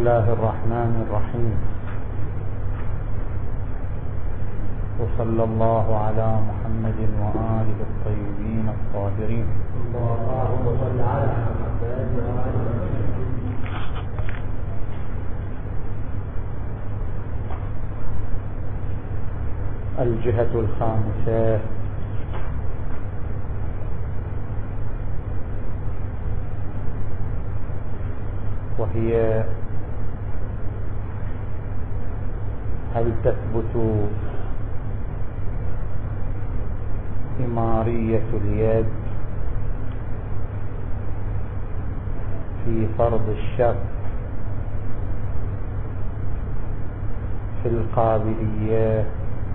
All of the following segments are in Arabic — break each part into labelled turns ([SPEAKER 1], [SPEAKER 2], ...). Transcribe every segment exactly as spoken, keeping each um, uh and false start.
[SPEAKER 1] الله الرحمن الرحيم. وصلى الله على محمد وآله الطيبين الطاهرين.
[SPEAKER 2] اللهم صل على محمد وآله.
[SPEAKER 1] الجهة الخامسة وهي هل تثبت إمارية اليد في فرض الشرط في القابلية،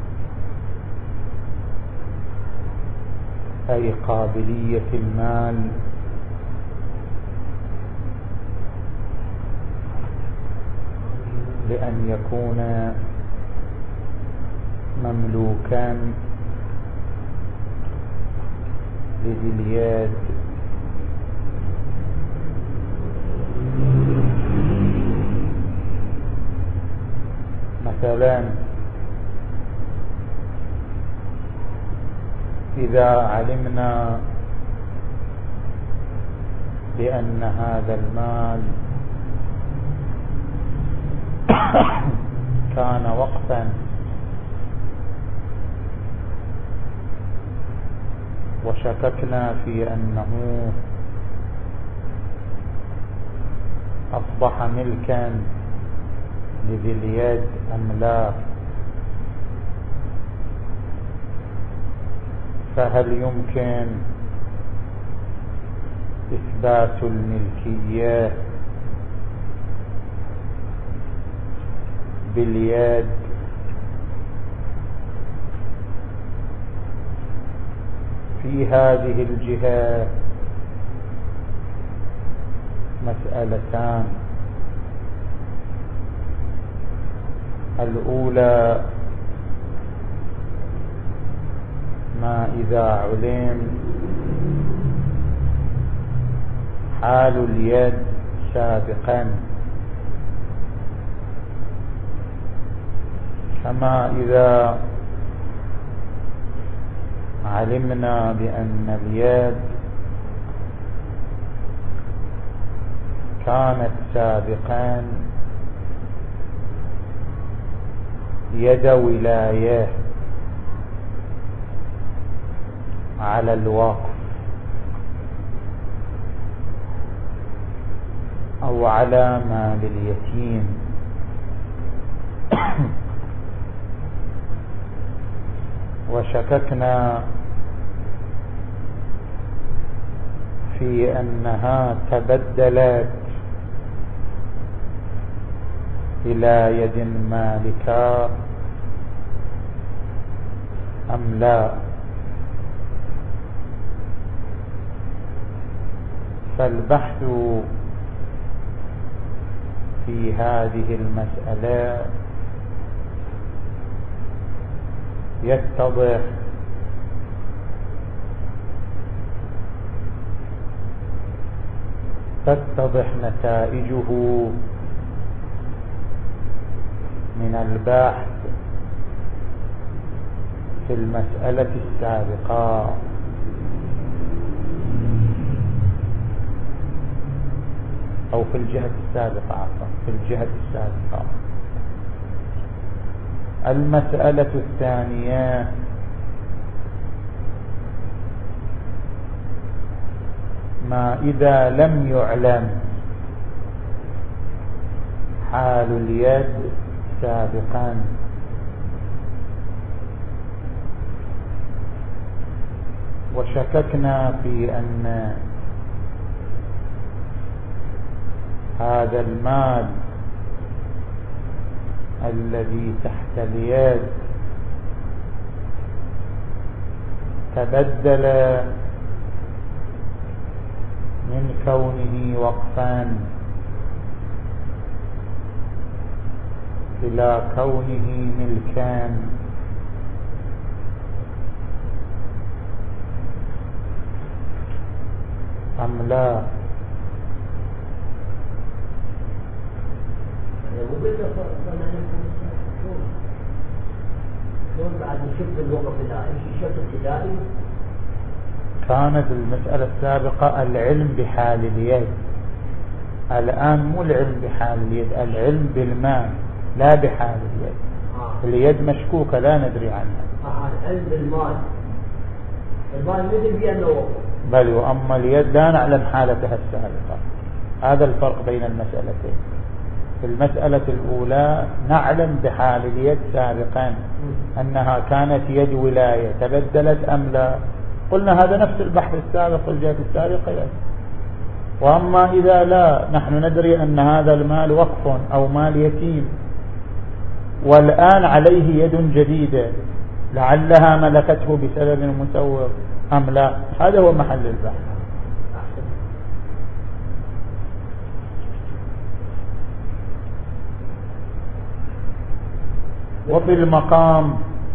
[SPEAKER 1] أي قابلية المال، لأن يكون مملوكا لذي اليد مثلا إذا علمنا بأن هذا المال كان وقفا وشككنا في أنه أصبح ملكا لذي اليد أم لا، فهل يمكن إثبات الملكية باليد في هذه الجهة؟ مسألتان. الأولى ما إذا علم حال اليد سابقا، كما إذا علمنا بأن اليد كانت سابقا يد ولاية على الوقف أو على مال اليتيم، وشككنا في أنها تبدلت إلى يد مالكة أم لا، فالبحث في هذه المسألة يتضح تتضح نتائجه من البحث في المسألة السابقة. أو في الجهة السابقة عفوا في الجهة السابقة. المسألة الثانية ما إذا لم يعلم حال اليد سابقا، وشككنا في أن هذا المال الذي تحت اليد تبدل من كونه وقفا إلى كونه ملكا، أم لا.
[SPEAKER 2] وقلنا فلا يكون شلون شلون بعد نشوف الوقف الابتدائي الشرط الابتدائي
[SPEAKER 1] كانت المسألة السابقة العلم بحال اليد، الآن مو العلم بحال اليد، العلم بالماء لا بحال اليد. آه. اليد مشكوكة لا ندري عنها.
[SPEAKER 2] آه. العلم بالمال، المال ندري بأنه وقف،
[SPEAKER 1] بل وأما اليد لا نعلم حالتها السابقة. هذا الفرق بين المسألتين. في المسألة الأولى نعلم بحال اليد سابقا أنها كانت يد ولاية تبدلت أم لا، قلنا هذا نفس البحث السابق في الجهة السابقة يد. وأما إذا لا، نحن ندري أن هذا المال وقف أو مال يتيم والآن عليه يد جديدة لعلها ملكته بسبب مسوغ أم لا، هذا هو محل البحث. وفي المقام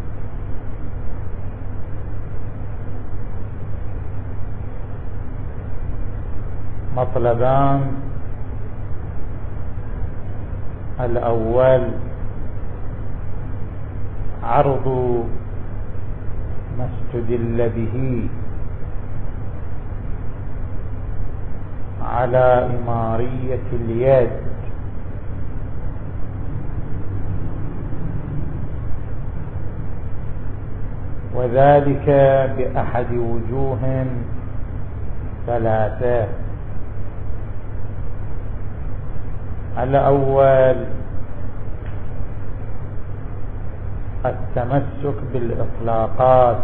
[SPEAKER 1] مطلبان: الأول عرض ما استدل به على إمارية اليد، وذلك بأحد وجوه ثلاثة. الأول التمسك بالإطلاقات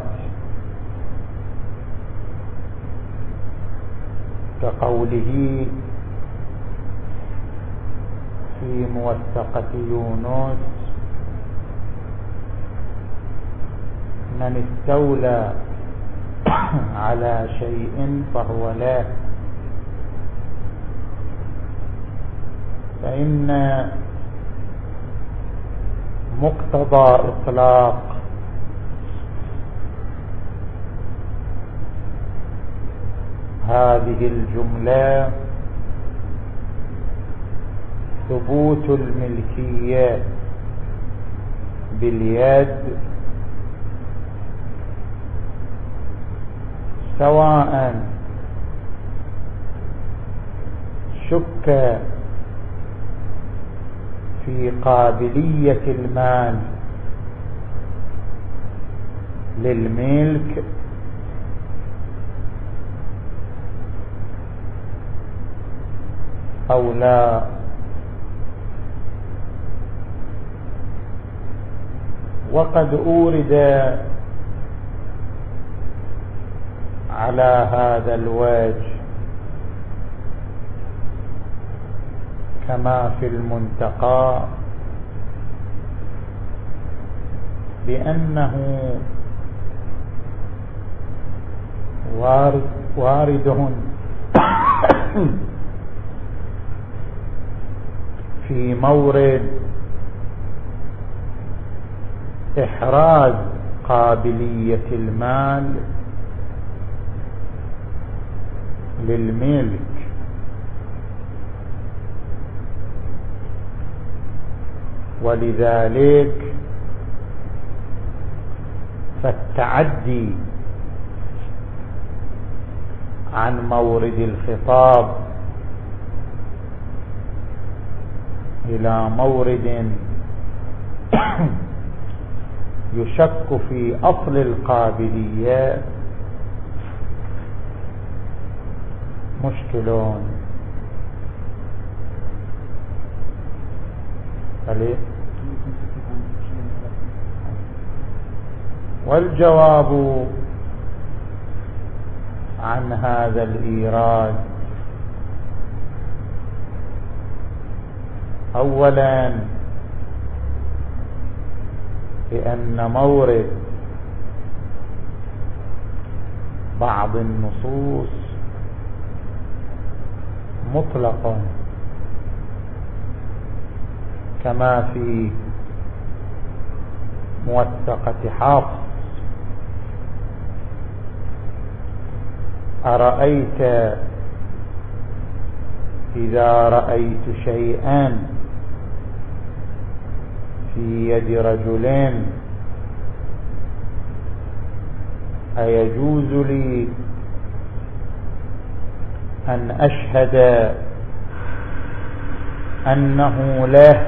[SPEAKER 1] كقوله في موثقة يونس: من استولى على شيء فهو له. فإن مقتضى إطلاق هذه الجملة ثبوت الملكية باليد، سواء شك في قابلية المال للملك أو لا. وقد أورد على هذا الوجه كما في المنتقى بأنه وارد وارد في مورد إحراز قابلية المال للملك، ولذلك فالتعدي عن مورد الخطاب إلى مورد يشك في أصل القابلية مشكلون. عليه والجواب عن هذا الإيراد: أولا بأن مورد بعض النصوص مطلق كما في موثقة حفص: أرأيت إذا رأيت شيئا في يد رجل أيجوز لي أن أشهد أنه له؟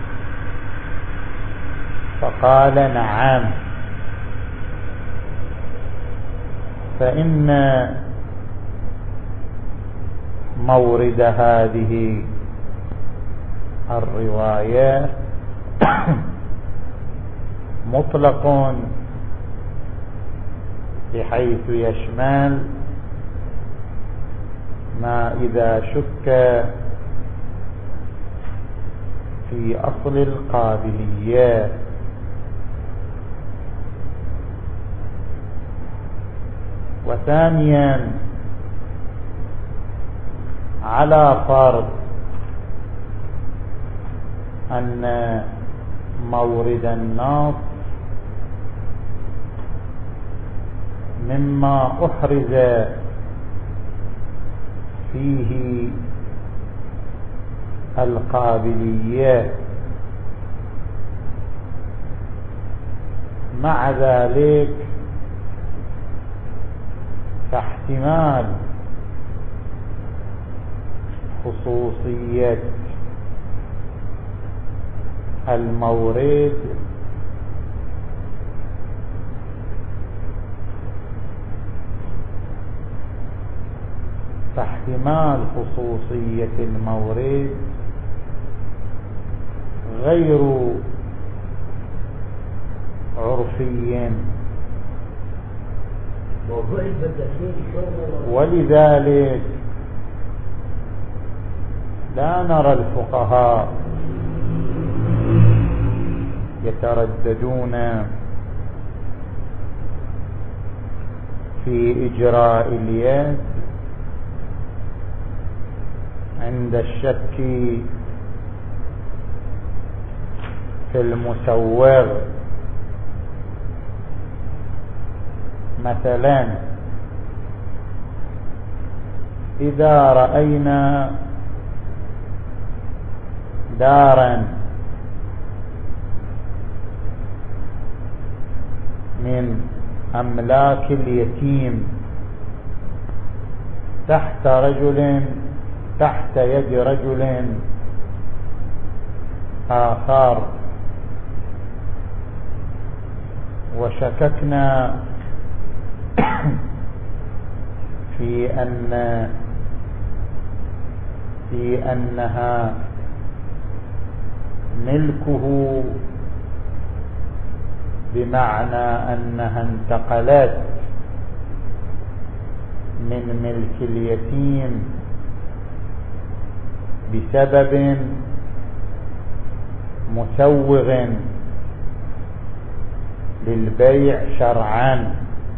[SPEAKER 1] فقال نعم. فإن مورد هذه الرواية مطلق بحيث يشمل ما إذا شك في أصل القابلية. وثانيا على فرض أن مورد النص مما أحرز فيه القابلية، مع ذلك فاحتمال خصوصية المورد فاحتمال خصوصية المورد غير عرفي، ولذلك لا نرى الفقهاء يترددون في إجراء اليد عند الشك في المسوغ. مثلا إذا رأينا دارا من أملاك اليتيم تحت رجل تحت يد رجل آخر، وشككنا في أن في أنها ملكه، بمعنى أنها انتقلت من ملك اليتيم بسبب مسوغ للبيع شرعا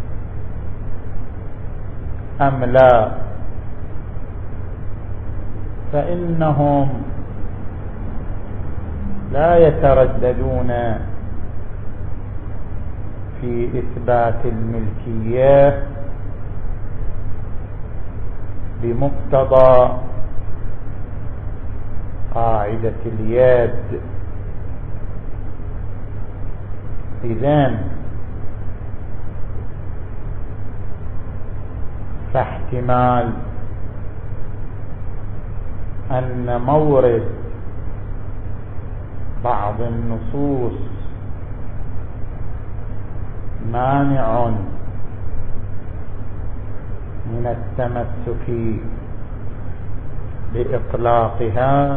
[SPEAKER 1] أم لا، فإنهم لا يترددون في إثبات الملكية بمقتضى قاعدة اليد. إذن فاحتمال أن مورد بعض النصوص مانع من التمسك بإطلاقها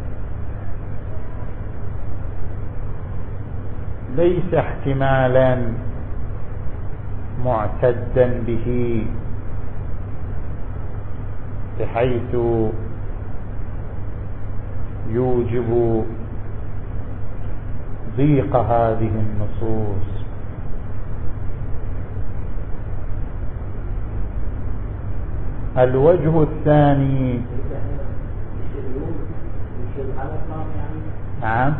[SPEAKER 1] ليس احتمالا معتدا به بحيث يوجب ضيق هذه النصوص. الوجه الثاني نعم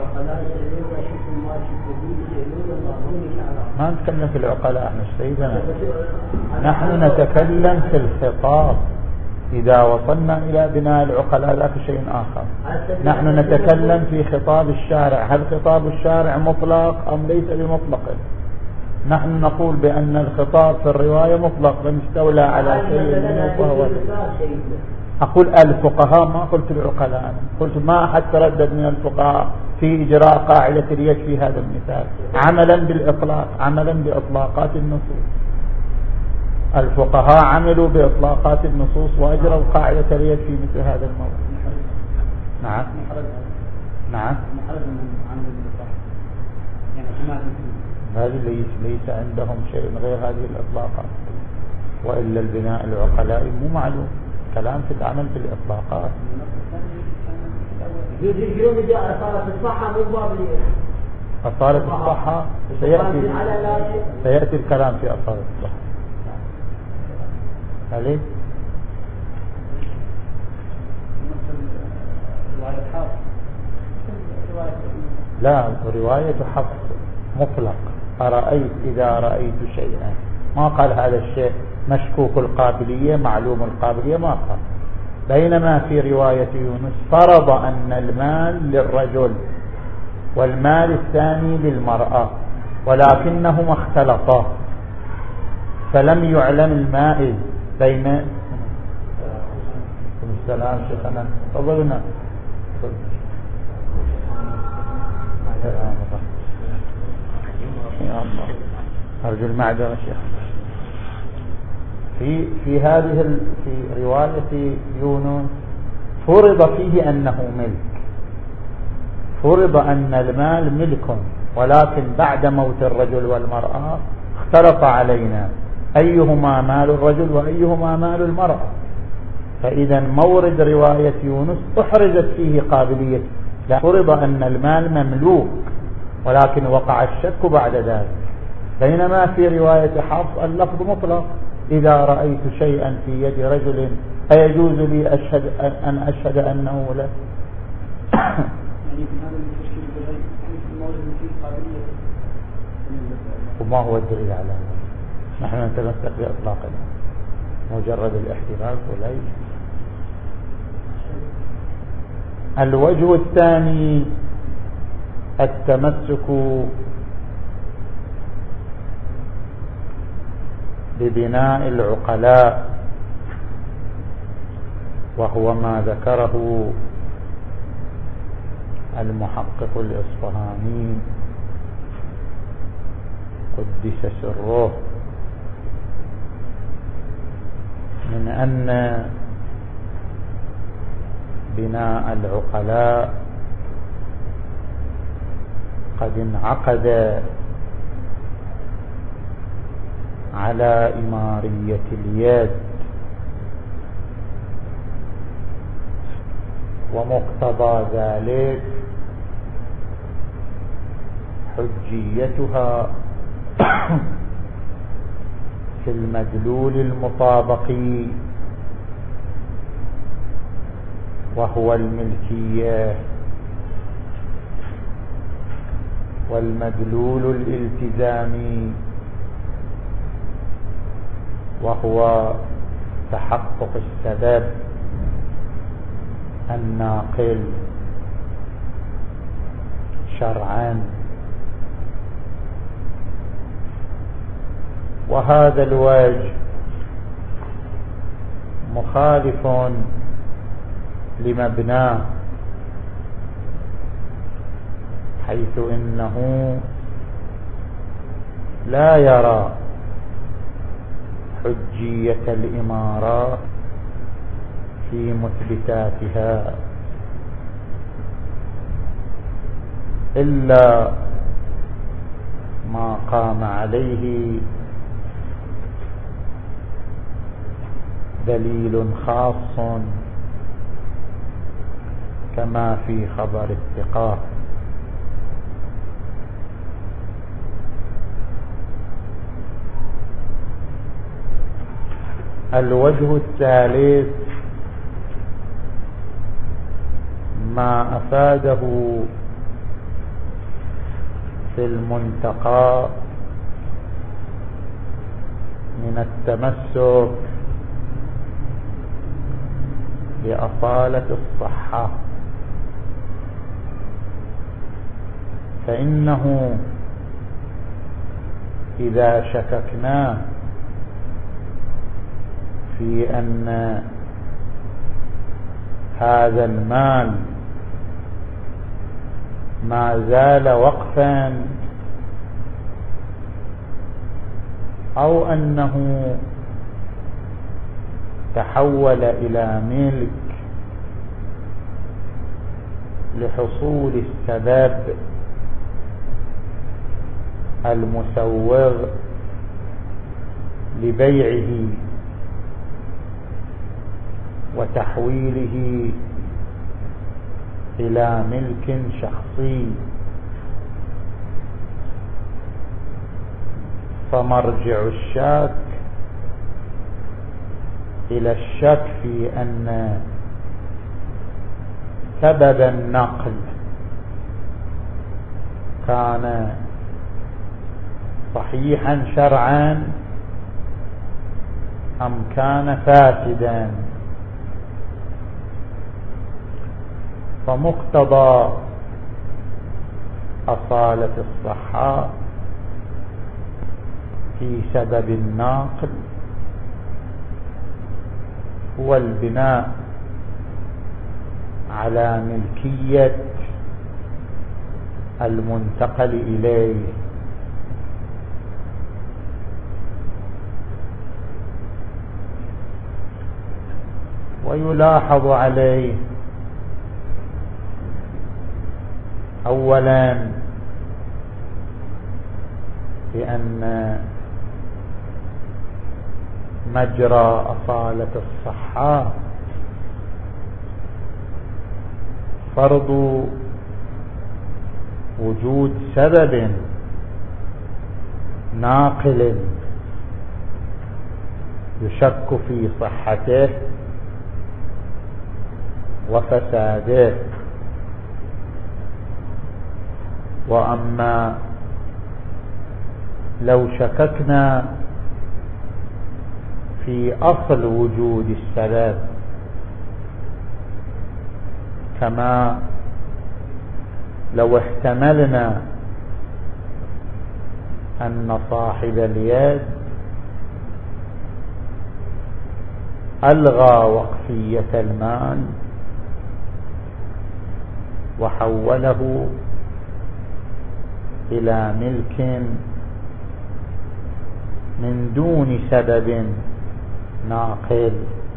[SPEAKER 1] ما نتكلم في العقلاء احنا سيدنا، نحن نتكلم في الخطاب إذا وصلنا إلى بناء العقلاء ذاك شيء آخر. نحن نتكلم في خطاب الشارع، هل خطاب الشارع مطلق أم ليس بمطلق؟ نحن نقول بأن الخطاب في الرواية مطلق، من استولى على شيء منه فهو. أقول الفقهاء، ما قلت العقلاء، قلت ما أحد تردد من الفقهاء في إجراء قاعدة اليد في هذا المثال عملا بالإطلاق، عملا بإطلاقات النصوص. الفقهاء عملوا بإطلاقات النصوص وأجروا قاعدة اليد في مثل هذا الموضوع. نعم نعم هذه ليس, ليس عندهم شيء غير هذه الإطلاقات، وإلا البناء العقلائي مو معلوم، كلام في العمل بالإطلاقات. أصالة الصحة سيأتي, سيأتي الكلام في أصالة الصحة. عليك لا، رواية حفص مطلق، أرأيت إذا رأيت شيئا، ما قال هذا الشيء مشكوك القابلية معلوم القابلية، ما قال. بينما في رواية يونس فرض أن المال للرجل والمال الثاني للمرأة، ولكنهما اختلطا فلم يعلم المائز بين. السلام شيخنا تفضلنا. يا الله أرجو المعذرة شيخ. في في هذه ال... في رواية يونس فرض فيه أنه ملك، فرض أن المال ملك، ولكن بعد موت الرجل والمرأة اختلط علينا أيهما مال الرجل وأيهما مال المرأة. فإذا مورد رواية يونس أحرزت فيه قابلية، لا، فرض أن المال مملوك ولكن وقع الشك بعد ذلك. بينما في رواية حفص اللفظ مطلق، إذا رأيت شيئا في يد رجل أيجوز لي أشهد أن أشهد أنه له. وما هو الدليل على هذا؟ نحن نتمسك بإطلاقنا، مجرد الاحتمال وليس. الوجه الثاني التمسك ببناء العقلاء، وهو ما ذكره المحقق الإصفهاني قدس سره، من أن بناء العقلاء قد انعقد على إمارية اليد، ومقتضى ذلك حجيتها في المدلول المطابق وهو الملكية، والمدلول الالتزامي وهو تحقق السبب الناقل شرعا. وهذا الوجه مخالف لمبناه، حيث إنه لا يرى حجية الإمارات في مثبتاتها إلا ما قام عليه دليل خاص كما في خبر الثقة. الوجه الثالث ما أفاده في المنتقى من التمسك بأصالة الصحة، فإنه إذا شككنا في أن هذا المال ما زال وقفا أو أنه تحول إلى ملك لحصول السبب المسوغ لبيعه وتحويله إلى ملك شخصي، فمرجع الشك إلى الشك في أن سبب النقل كان صحيحا شرعا أم كان فاسدا. فمقتضى أصالة الصحة في سبب الناقل هو البناء على ملكية المنتقل إليه، ويلاحظ عليه أولا بأن مجرى أصالة الصحة فرض وجود سبب ناقل يشك في صحته وفساده. وأما لو شككنا في أصل وجود السبب كما لو احتملنا أن صاحب اليد ألغى وقفية المال وحوله إلى ملك من دون سبب ناقل،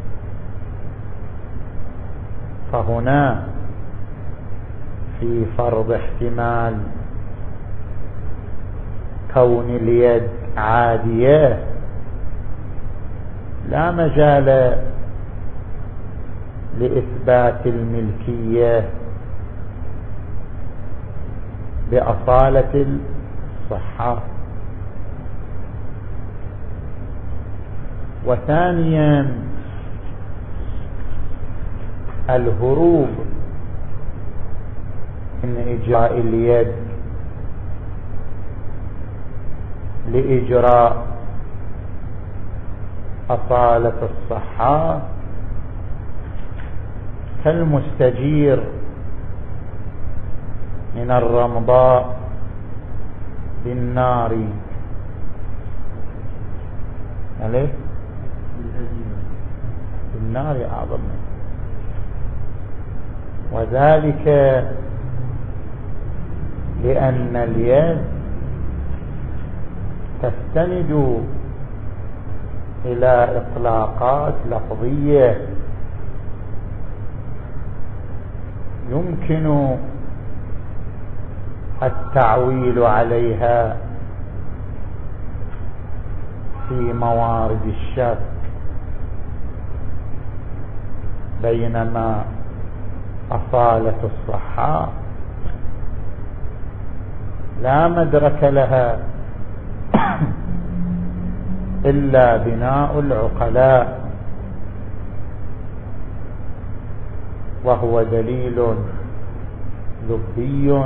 [SPEAKER 1] فهنا في فرض احتمال كون اليد عادية لا مجال لإثبات الملكية بأصالة الصحة. وثانيا الهروب من إجراء اليد لإجراء أصالة الصحة كالمستجير من الرمضاء بالنار عليه بالنار أعظم، وذلك لأن اليد تستند إلى إطلاقات لفظية يمكن التعويل عليها في موارد الشك، بينما أصالة الصحة لا مدرك لها إلا بناء العقلاء، وهو دليل لبي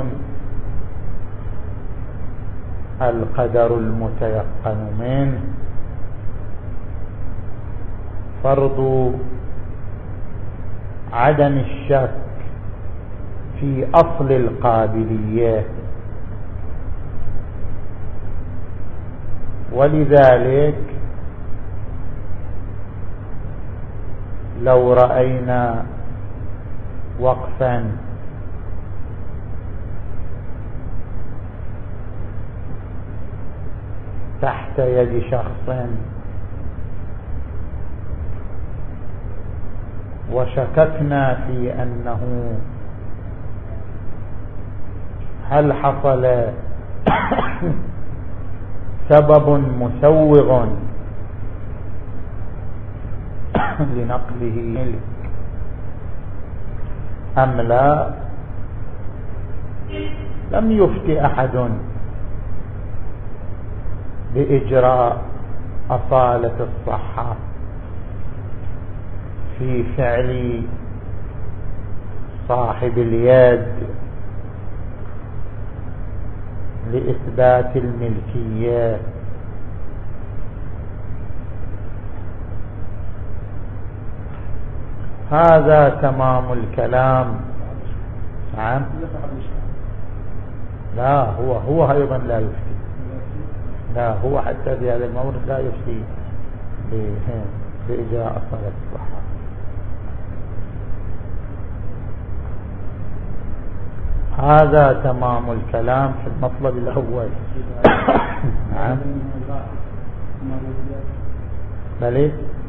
[SPEAKER 1] القدر المتيقن منه فرض عدم الشك في أصل القابلية، ولذلك لو رأينا وقفا تحت يد شخص وشككنا في أنه هل حصل سبب مسوغ لنقله أم لا، لم يفت أحد بإجراء أصالة الصحة في فعل صاحب اليد لإثبات الملكية. هذا تمام الكلام. نعم. لا هو هو أيضا لا يفتي، لا هو حتى في هذا المورد لا يفتي بإجراء أصالة الصحة. هذا تمام الكلام في المطلب الأول. نعم. بل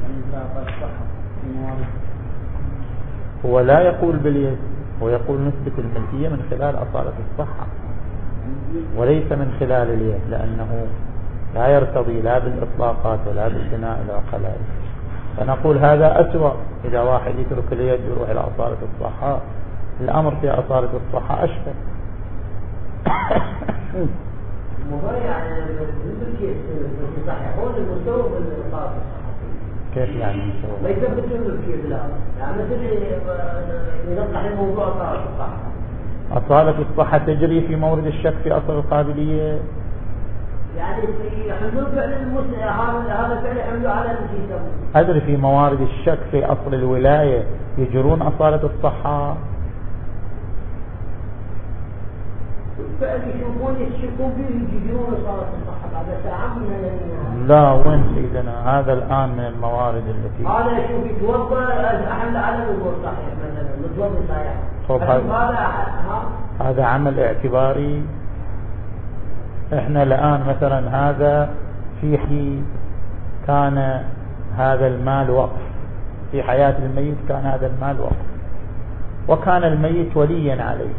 [SPEAKER 1] هو لا يقول باليد، هو يقول نثبت الملكية من خلال أصالة الصحة وليس من خلال اليد، لأنه لا يرتضي لا بالإطلاقات ولا بالبناء إلى خلال. فنقول هذا أسوأ، إذا واحد يترك اليد يروح إلى أصالة الصحة، الأمر في أصالة الصحة أشبه. كيف يعني مسوغ؟
[SPEAKER 2] ما يثبت الملكية بالأمر، يعني تجري ينقح الموضوع أصالة الصحة.
[SPEAKER 1] أصالة الصحة تجري في مورد الشك في أصل القابلية،
[SPEAKER 2] يعني في حلول فعل المسلم هذا فعل حمله على المسلم.
[SPEAKER 1] أدري في موارد الشك في أصل الولاية يجرون أصالة الصحة.
[SPEAKER 2] فعل يشوفون يشكون فيه يجرون أصالة الصحة بعد ساعة من
[SPEAKER 1] لا وين سيدنا، هذا الآن من الموارد التي
[SPEAKER 2] هذا يشوف يتوضأ أحل على الوضوء صحيح مثلا متوضأ صحيح.
[SPEAKER 1] طب هذا هذا عمل اعتباري. احنا الآن مثلا هذا في حين كان هذا المال وقف، في حياة الميت كان هذا المال وقف وكان الميت وليا عليه،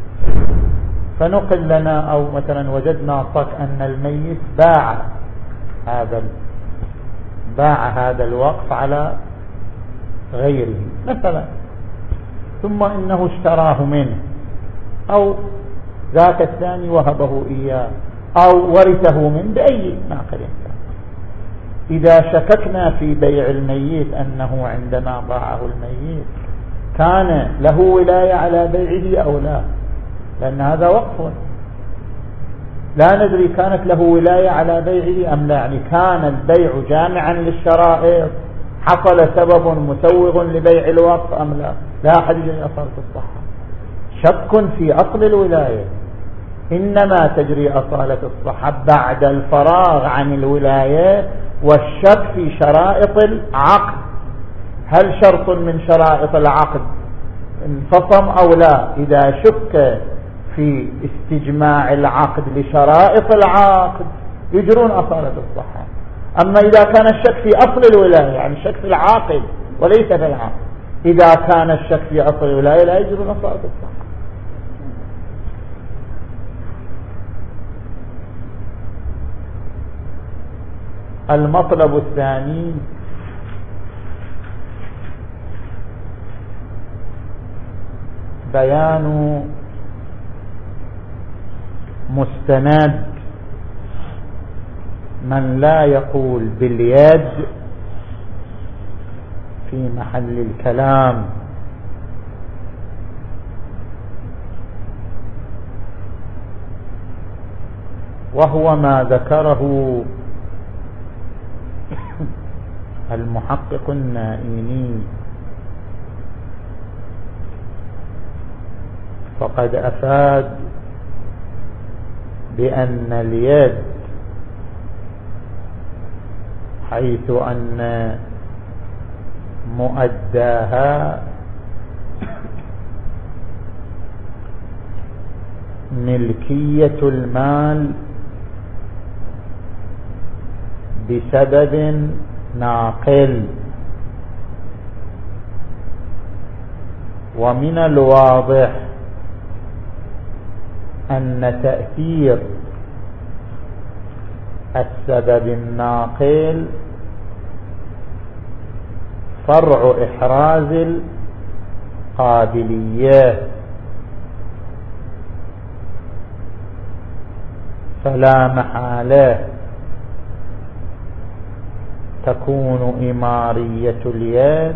[SPEAKER 1] فنقل لنا أو مثلا وجدنا صك أن الميت باع هذا باع هذا الوقف على غيره مثلا، ثم إنه اشتراه منه أو ذاك الثاني وهبه إياه أو ورثه من بأي معقل كان. إذا شككنا في بيع الميت أنه عندما باعه الميت كان له ولاية على بيعه أو لا، لأن هذا وقف لا ندري كانت له ولاية على بيعه أم لا، يعني كان البيع جامعا للشرائط، حصل سبب مسوغ لبيع الوقف أم لا، لا أحد يجري أصالة الصحة. شك في أصل الولاية، إنما تجري أصالة الصحة بعد الفراغ عن الولاية والشك في شرائط العقد، هل شرط من شرائط العقد انفصم أو لا. إذا شك في استجماع العقد لشرائط العقد يجرون أصالة الصحة. أما إذا كان الشك في أصل الولاية، يعني الشك في العاقد وليس في العقد، إذا كان الشك في أصل الولاية لا يجرون أصالة الصحة. المطلب الثاني بيان مستند من لا يقول باليد في محل الكلام، وهو ما ذكره المحقق النائيني فقد أفاد بأن اليد حيث أن مؤداها ملكية المال بسبب ناقل، ومن الواضح أن تأثير السبب الناقل فرع إحراز القابلية، فلا محالة تكون إمارية اليد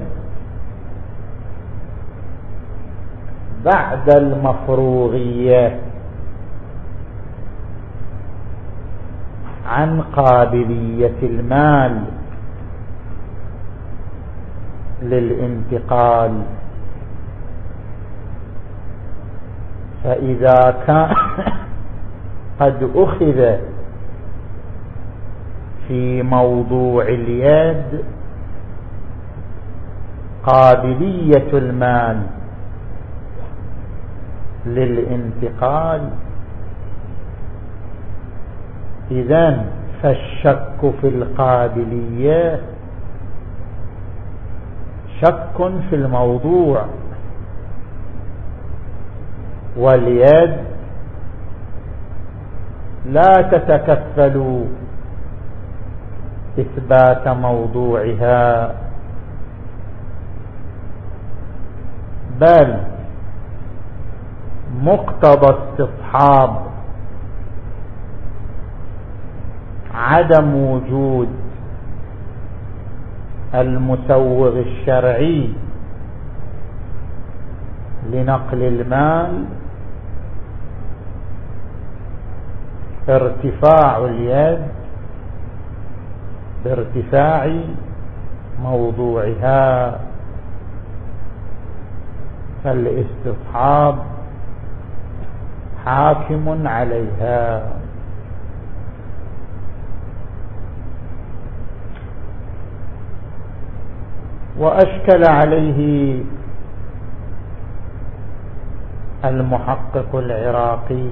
[SPEAKER 1] بعد المفروغية عن قابلية المال للانتقال. فإذا كان قد أخذ في موضوع اليد قابلية المال للانتقال، إذن فالشك في القابلية شك في الموضوع، واليد لا تتكفل إثبات موضوعها، بل مقتضى استصحاب عدم وجود المسوغ الشرعي لنقل المال ارتفاع اليد بارتفاع موضوعها، فالاستصحاب حاكم عليها. وأشكل عليه المحقق العراقي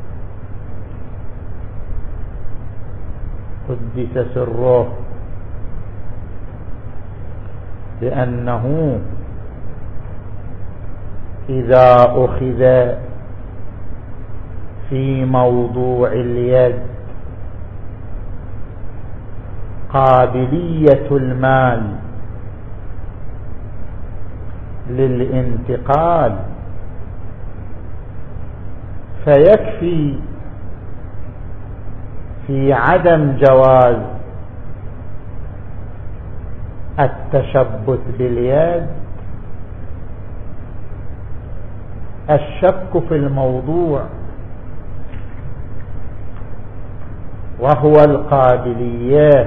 [SPEAKER 1] قدس سره بأنه إذا أخذ في موضوع اليد قابلية المال للانتقال فيكفي في عدم جواز التشبث باليد الشك في الموضوع، وهو القابلية،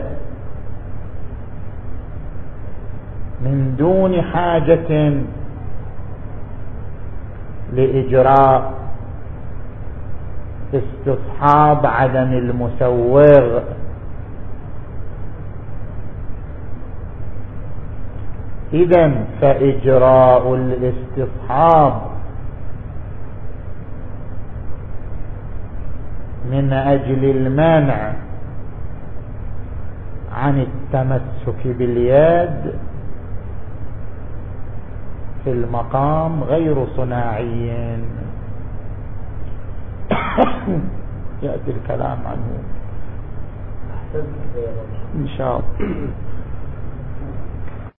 [SPEAKER 1] من دون حاجة لإجراء استصحاب عدم المسوغ. إذن فإجراء الاستصحاب من أجل المنع عن التمسك باليد في المقام غير صناعي، يأتي الكلام عنه إن شاء الله.